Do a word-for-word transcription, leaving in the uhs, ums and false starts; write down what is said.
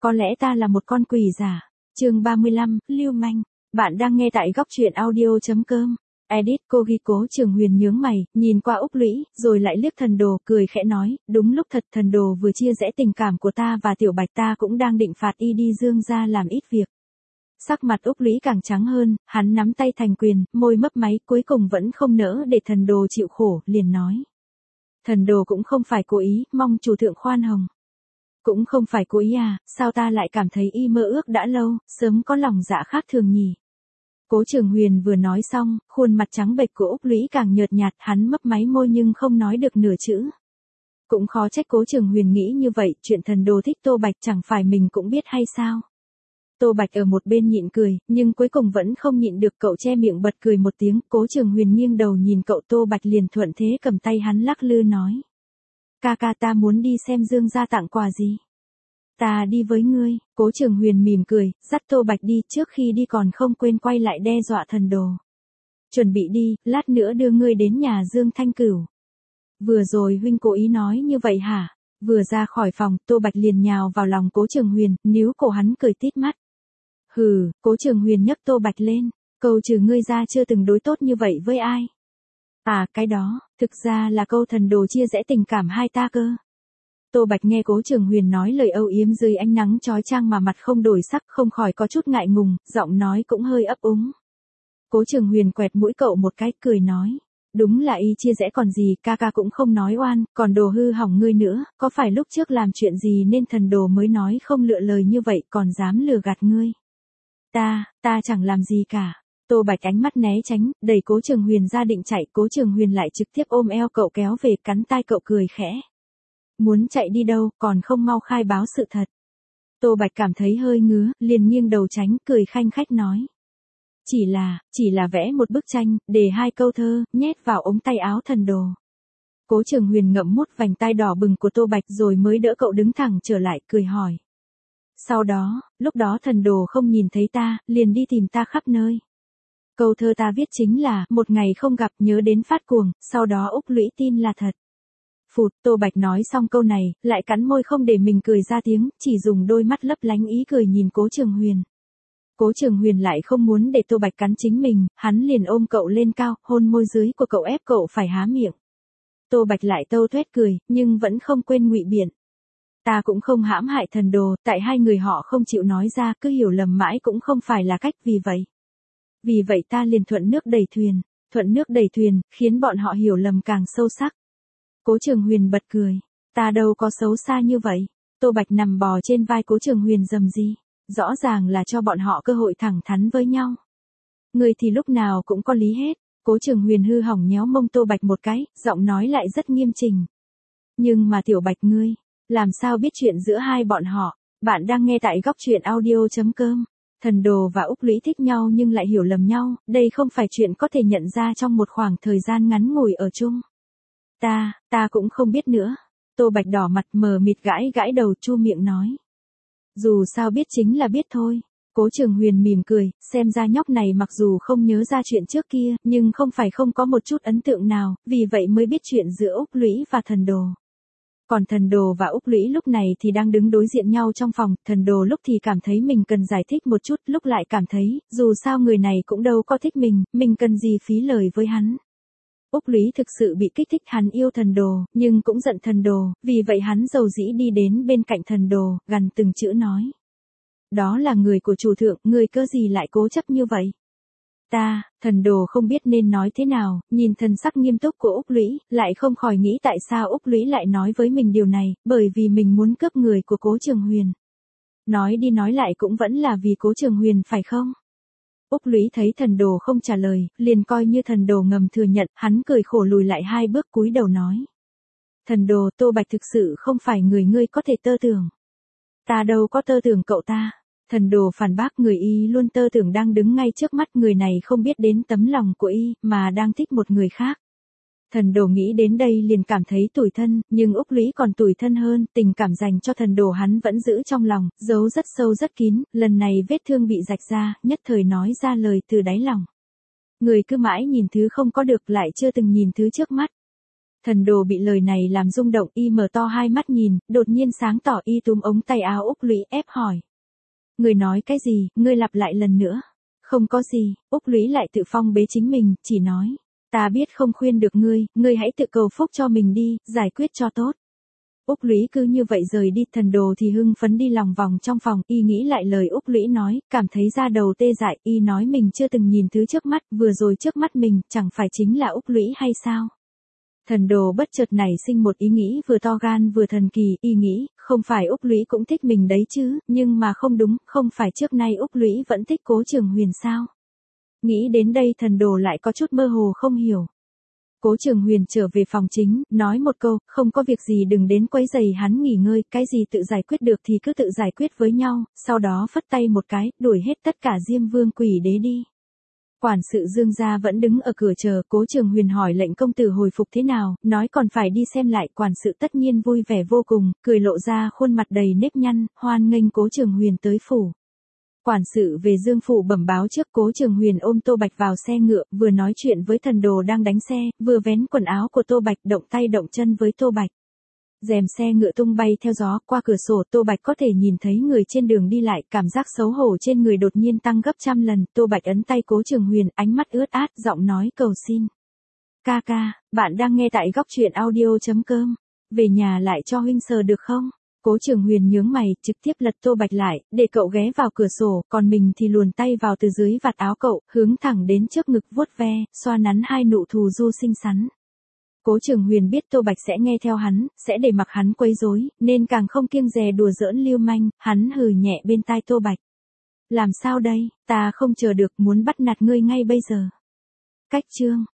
Có lẽ ta là một con quỷ giả. Chương ba mươi lăm, lưu manh. Bạn đang nghe tại góc truyện audio chấm com. Edit cô ghi Cố Trường Huyền nhướng mày, nhìn qua Úc Lũy, rồi lại liếc Thần Đồ, cười khẽ nói, đúng lúc thật Thần Đồ vừa chia rẽ tình cảm của ta và Tiểu Bạch, ta cũng đang định phạt y đi Dương gia làm ít việc. Sắc mặt Úc Lũy càng trắng hơn, hắn nắm tay thành quyền, môi mấp máy, cuối cùng vẫn không nỡ để Thần Đồ chịu khổ, liền nói. Thần Đồ cũng không phải cố ý, mong chủ thượng khoan hồng. Cũng không phải cố ý à, sao ta lại cảm thấy y mơ ước đã lâu, sớm có lòng dạ khác thường nhỉ. Cố Trường Huyền vừa nói xong, khuôn mặt trắng bệch của Úc Lũy càng nhợt nhạt, hắn mấp máy môi nhưng không nói được nửa chữ. Cũng khó trách Cố Trường Huyền nghĩ như vậy, chuyện Thần Đồ thích Tô Bạch chẳng phải mình cũng biết hay sao. Tô Bạch ở một bên nhịn cười, nhưng cuối cùng vẫn không nhịn được, cậu che miệng bật cười một tiếng. Cố Trường Huyền nghiêng đầu nhìn cậu, Tô Bạch liền thuận thế cầm tay hắn lắc lư nói. Ca ca, ta muốn đi xem Dương gia tặng quà gì. Ta đi với ngươi. Cố Trường Huyền mỉm cười, dắt Tô Bạch đi, trước khi đi còn không quên quay lại đe dọa Thần Đồ. Chuẩn bị đi, lát nữa đưa ngươi đến nhà Dương Thanh Cửu. Vừa rồi huynh cố ý nói như vậy hả? Vừa ra khỏi phòng, Tô Bạch liền nhào vào lòng Cố Trường Huyền, níu cổ hắn cười tít mắt. Hừ, Cố Trường Huyền nhấc Tô Bạch lên, câu trừ ngươi ra chưa từng đối tốt như vậy với ai. À, cái đó, thực ra là câu Thần Đồ chia rẽ tình cảm hai ta cơ. Tô Bạch nghe Cố Trường Huyền nói lời âu yếm dưới ánh nắng chói chang mà mặt không đổi sắc, không khỏi có chút ngại ngùng, giọng nói cũng hơi ấp úng. Cố Trường Huyền quẹt mũi cậu một cái, cười nói. Đúng là y chia rẽ còn gì, ca ca cũng không nói oan, còn đồ hư hỏng ngươi nữa, có phải lúc trước làm chuyện gì nên Thần Đồ mới nói không lựa lời như vậy, còn dám lừa gạt ngươi. Ta, ta chẳng làm gì cả. Tô Bạch ánh mắt né tránh, đẩy Cố Trường Huyền ra định chạy, Cố Trường Huyền lại trực tiếp ôm eo cậu kéo về, cắn tai cậu cười khẽ. Muốn chạy đi đâu, còn không mau khai báo sự thật. Tô Bạch cảm thấy hơi ngứa, liền nghiêng đầu tránh, cười khanh khách nói. Chỉ là, chỉ là vẽ một bức tranh, để hai câu thơ, nhét vào ống tay áo Thần Đồ. Cố Trường Huyền ngậm mút vành tai đỏ bừng của Tô Bạch rồi mới đỡ cậu đứng thẳng trở lại, cười hỏi. Sau đó, lúc đó Thần Đồ không nhìn thấy ta, liền đi tìm ta khắp nơi. Câu thơ ta viết chính là, một ngày không gặp nhớ đến phát cuồng, sau đó Úc Lũy tin là thật. Phụt, Tô Bạch nói xong câu này, lại cắn môi không để mình cười ra tiếng, chỉ dùng đôi mắt lấp lánh ý cười nhìn Cố Trường Huyền. Cố Trường Huyền lại không muốn để Tô Bạch cắn chính mình, hắn liền ôm cậu lên cao, hôn môi dưới của cậu ép cậu phải há miệng. Tô Bạch lại tâu tuét cười, nhưng vẫn không quên ngụy biện. Ta cũng không hãm hại Thần Đồ, tại hai người họ không chịu nói ra, cứ hiểu lầm mãi cũng không phải là cách, vì vậy. Vì vậy ta liền thuận nước đẩy thuyền, thuận nước đẩy thuyền, khiến bọn họ hiểu lầm càng sâu sắc. Cố Trường Huyền bật cười, ta đâu có xấu xa như vậy. Tô Bạch nằm bò trên vai Cố Trường Huyền rầm rì, rõ ràng là cho bọn họ cơ hội thẳng thắn với nhau. Người thì lúc nào cũng có lý hết. Cố Trường Huyền hư hỏng nhéo mông Tô Bạch một cái, giọng nói lại rất nghiêm trình. Nhưng mà Tiểu Bạch ngươi, làm sao biết chuyện giữa hai bọn họ? Bạn đang nghe tại góc truyện audio chấm com. Thần Đồ và Úc Lũy thích nhau nhưng lại hiểu lầm nhau, đây không phải chuyện có thể nhận ra trong một khoảng thời gian ngắn ngủi ở chung. Ta, ta cũng không biết nữa. Tô Bạch đỏ mặt mờ mịt gãi gãi đầu, chu miệng nói. Dù sao biết chính là biết thôi. Cố Trường Huyền mỉm cười, xem ra nhóc này mặc dù không nhớ ra chuyện trước kia, nhưng không phải không có một chút ấn tượng nào, vì vậy mới biết chuyện giữa Úc Lũy và Thần Đồ. Còn Thần Đồ và Úc Lũy lúc này thì đang đứng đối diện nhau trong phòng, Thần Đồ lúc thì cảm thấy mình cần giải thích một chút, lúc lại cảm thấy, dù sao người này cũng đâu có thích mình, mình cần gì phí lời với hắn. Úc Lũy thực sự bị kích thích, hắn yêu Thần Đồ, nhưng cũng giận Thần Đồ, vì vậy hắn dầu dĩ đi đến bên cạnh Thần Đồ, gằn từng chữ nói. Đó là người của chủ thượng, người cơ gì lại cố chấp như vậy? Ta, Thần Đồ không biết nên nói thế nào, nhìn thần sắc nghiêm túc của Úc Lũy, lại không khỏi nghĩ tại sao Úc Lũy lại nói với mình điều này, bởi vì mình muốn cướp người của Cố Trường Huyền. Nói đi nói lại cũng vẫn là vì Cố Trường Huyền phải không? Úc Lũy thấy Thần Đồ không trả lời, liền coi như Thần Đồ ngầm thừa nhận, hắn cười khổ lùi lại hai bước cúi đầu nói. Thần Đồ, Tô Bạch thực sự không phải người ngươi có thể tơ tưởng. Ta đâu có tơ tưởng cậu ta. Thần Đồ phản bác, người y luôn tơ tưởng đang đứng ngay trước mắt, người này không biết đến tấm lòng của y, mà đang thích một người khác. Thần Đồ nghĩ đến đây liền cảm thấy tủi thân, nhưng Úc Lũy còn tủi thân hơn, tình cảm dành cho Thần Đồ hắn vẫn giữ trong lòng, giấu rất sâu rất kín, lần này vết thương bị rạch ra, nhất thời nói ra lời từ đáy lòng. Người cứ mãi nhìn thứ không có được lại chưa từng nhìn thứ trước mắt. Thần Đồ bị lời này làm rung động, y mở to hai mắt nhìn, đột nhiên sáng tỏ, y túm ống tay áo Úc Lũy ép hỏi. Ngươi nói cái gì, ngươi lặp lại lần nữa. Không có gì, Úc Lũy lại tự phong bế chính mình, chỉ nói. Ta biết không khuyên được ngươi, ngươi hãy tự cầu phúc cho mình đi, giải quyết cho tốt. Úc Lũy cứ như vậy rời đi, Thần Đồ thì hưng phấn đi lòng vòng trong phòng, y nghĩ lại lời Úc Lũy nói, cảm thấy da đầu tê dại, y nói mình chưa từng nhìn thứ trước mắt, vừa rồi trước mắt mình, chẳng phải chính là Úc Lũy hay sao? Thần Đồ bất chợt nảy sinh một ý nghĩ vừa to gan vừa thần kỳ, y nghĩ, không phải Úc Lũy cũng thích mình đấy chứ, nhưng mà không đúng, không phải trước nay Úc Lũy vẫn thích Cố Trường Huyền sao? Nghĩ đến đây Thần Đồ lại có chút mơ hồ không hiểu. Cố Trường Huyền trở về phòng chính, nói một câu, không có việc gì đừng đến quấy rầy hắn nghỉ ngơi, cái gì tự giải quyết được thì cứ tự giải quyết với nhau, sau đó phất tay một cái, đuổi hết tất cả Diêm Vương Quỷ Đế đi. Quản sự Dương gia vẫn đứng ở cửa chờ, Cố Trường Huyền hỏi lệnh công tử hồi phục thế nào, nói còn phải đi xem lại, quản sự tất nhiên vui vẻ vô cùng, cười lộ ra khuôn mặt đầy nếp nhăn, hoan nghênh Cố Trường Huyền tới phủ. Quản sự về Dương phủ bẩm báo trước, Cố Trường Huyền ôm Tô Bạch vào xe ngựa, vừa nói chuyện với Thần Đồ đang đánh xe, vừa vén quần áo của Tô Bạch, động tay động chân với Tô Bạch. Rèm xe ngựa tung bay theo gió, qua cửa sổ Tô Bạch có thể nhìn thấy người trên đường đi lại, cảm giác xấu hổ trên người đột nhiên tăng gấp trăm lần, Tô Bạch ấn tay Cố Trường Huyền, ánh mắt ướt át, giọng nói cầu xin. Ca ca, bạn đang nghe tại góc truyện audio chấm com, về nhà lại cho huynh sờ được không? Cố Trường Huyền nhướng mày, trực tiếp lật Tô Bạch lại, để cậu ghé vào cửa sổ, còn mình thì luồn tay vào từ dưới vạt áo cậu, hướng thẳng đến trước ngực vuốt ve, xoa nắn hai nụ thù du xinh xắn. Cố Trường Huyền biết Tô Bạch sẽ nghe theo hắn, sẽ để mặc hắn quấy rối, nên càng không kiêng dè đùa giỡn lưu manh, hắn hừ nhẹ bên tai Tô Bạch. Làm sao đây, ta không chờ được, muốn bắt nạt ngươi ngay bây giờ. Cách chương